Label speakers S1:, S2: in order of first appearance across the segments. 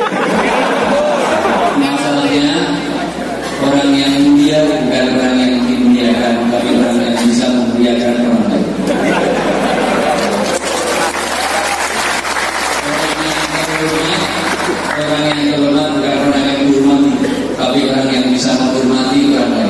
S1: Masalahnya orang yang mulia bukan orang yang dimuliakan, tapi orang yang bisa memuliakan orang lain. Orang yang terhormat bukan orang yang dihormati, tapi orang yang bisa menghormati orang lain.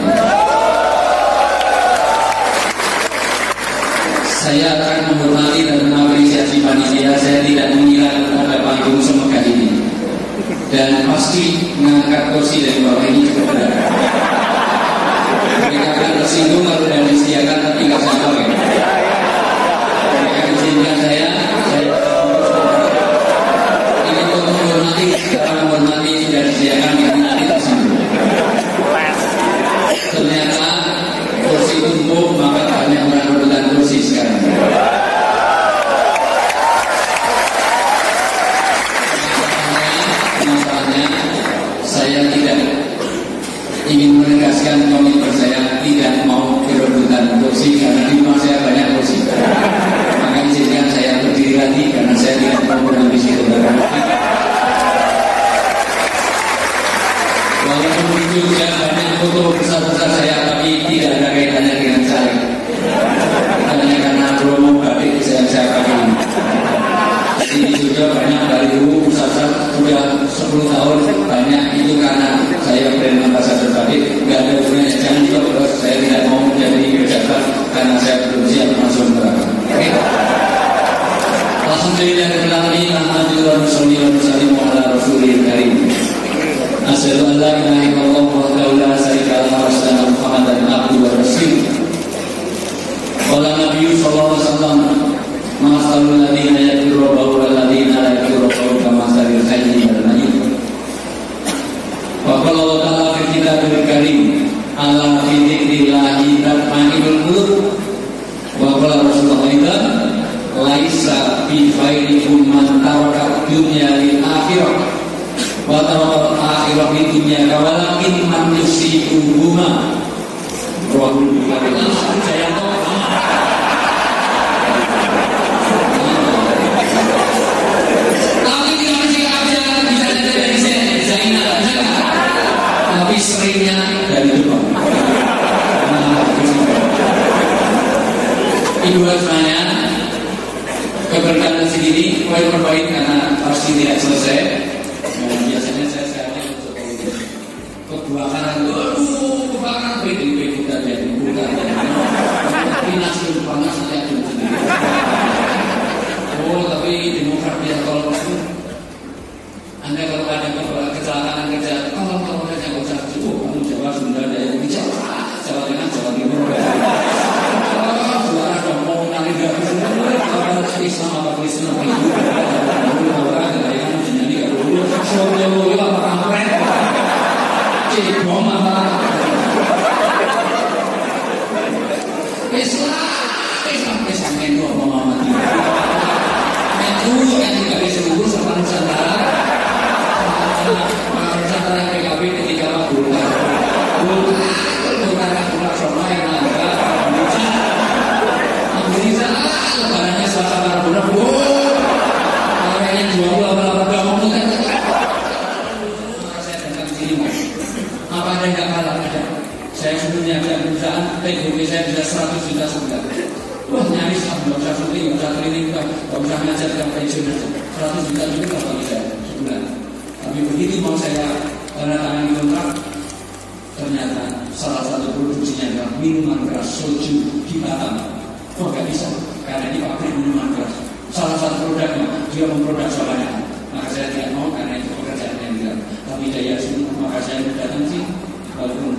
S1: Saya akan menghormati dan mengapresiasi panitia. Saya tidak mengira pada panggung semegah ini, dan pasti mengangkat kursi dari bawah ini cukup berat. Mereka akan tersinggung kalau dan disediakan, tapi nggak saya pakai. Mereka izinkan saya ini untuk menghormati, karena menghormati sudah disediakan, yang nanti tersinggung. Ternyata kursi tumpuk, maka banyak orang rebutan kursi sekarang. Masalahnya saya tidak ingin menegaskan komitmen saya tidak mau berebutan kursi, karena di rumah saya banyak kursi. Maka izinkan saya berdiri lagi, karena saya tidak mau berhenti situ. Walaupun itu juga banyak foto besar-besar saya, tapi tidak ada kaitannya dengan saya. Hanya karena promo batik saya pakai ini. Ini juga banyak dari dulu besar-besar sudah 10 tahun, banyak itu karena saya brand ambassador batik. Nggak ada hubungannya, jangan juga terus saya tidak mau menjadi pejabat karena saya belum siap masuk neraka. Oke. Alhamdulillah alamin, alhamdulillah wassalamu ala rasulil karim. Asyhadu an la ilaha illallah wahdahu la syarika lahu wa asyhadu anna Muhammadan abduhu wa rasuluh. Qala Nabi sallallahu alaihi wasallam, masalul ladzina yaquluna wal ladzina la yaquluna kama masalil hayyi wal mayyit. Wa qala Allah ta'ala fi kitabil karim, ala fi dzikrillahi tatma'innul qulub. Wa qala Rasulullah ida laisa bi khairikum man taraka dunya lil akhirah. Wa tarakal akhirah di dunia walakin man yusibuhuma. Rahul Bukhari. Saya tahu. Tapi tidak mesti aja bisa dari Zainal, tapi seringnya dari depan. Ibu harusnya keberkahan sendiri poin per poin karena pasti tidak selesai. Biasanya saya sekarang kebakaran, kebakaran PDIP kita jadi bukan, tapi nasib panas saja sendiri. Oh, tapi Demokrat ya kalau itu, Anda kalau ada kecelakaan kerja, kalau kerja nggak usah cukup, kamu Jawa, Sunda, Dayak, Jawa Tengah, Jawa Timur. Suara dong mau nari gak bisa, kalau Islam apa Kristen apa itu, orang yang menjadi gak dulu, Solo apa kampret, Cibom apa, Islam itu apa Muhammad itu yang juga disebut sama Nusantara, Nusantara PKB ketika Bulgar, Bulgar sama yang ada, Indonesia, lebarannya Selasa Rabu, orang yang jual apa kamu tuh kan, saya datang sini mas, apa ada yang nggak kalah ada, saya sebelumnya ada perusahaan, teknologi saya bisa 100 juta sebulan. Wah nyaris nggak usah syuting, nggak usah training, nggak usah ngajar, nggak pensiun aja. 100 juta juga nggak bagi saya sebulan. Tapi begitu mau saya tanda tangan kontrak, ternyata salah satu produksinya adalah minuman keras soju di Batam. Oh nggak bisa, karena ini pabrik minuman keras. Salah satu produknya dia memproduk soalnya. Maka saya tidak mau karena itu pekerjaan yang tidak. Tapi daya sini, maka saya datang sih, walaupun